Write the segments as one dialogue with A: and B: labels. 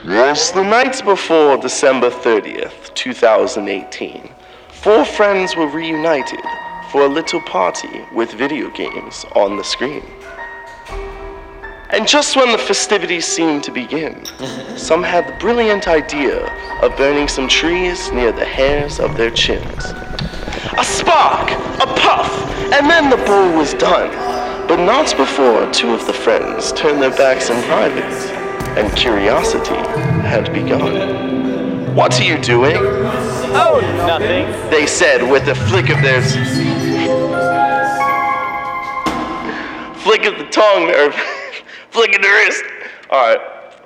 A: Was the night before December 30th, 2018. Four friends were reunited for a little party with video games on the screen. And just when the festivities seemed to begin, some had the brilliant idea of burning some trees near the hairs of their chins. A spark, a puff, and then the bowl was done. But not before two of the friends turned their backs in private, and curiosity had begun. "What are you doing?"
B: "Oh, nothing,"
A: they said with a flick of their... flick of the tongue, or flick of the wrist. Alright.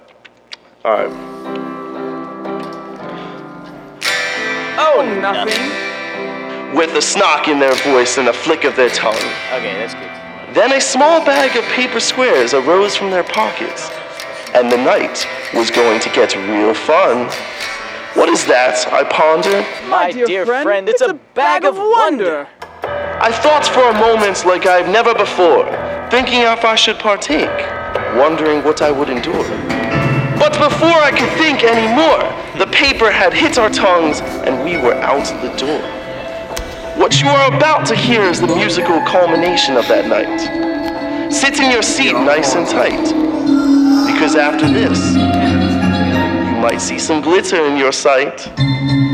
B: "Oh, nothing."
A: With a snark in their voice and a flick of their tongue.
B: Okay, that's good.
A: Then a small bag of paper squares arose from their pockets, and the night was going to get real fun. "What is that?" I pondered.
B: My dear friend, it's a bag of wonder.
A: I thought for a moment like I've never before, thinking if I should partake, wondering what I would endure. But before I could think anymore, the paper had hit our tongues and we were out the door. What you are about to hear is the musical culmination of that night. Sit in your seat nice and tight, because after this, you might see some glitter in your sight.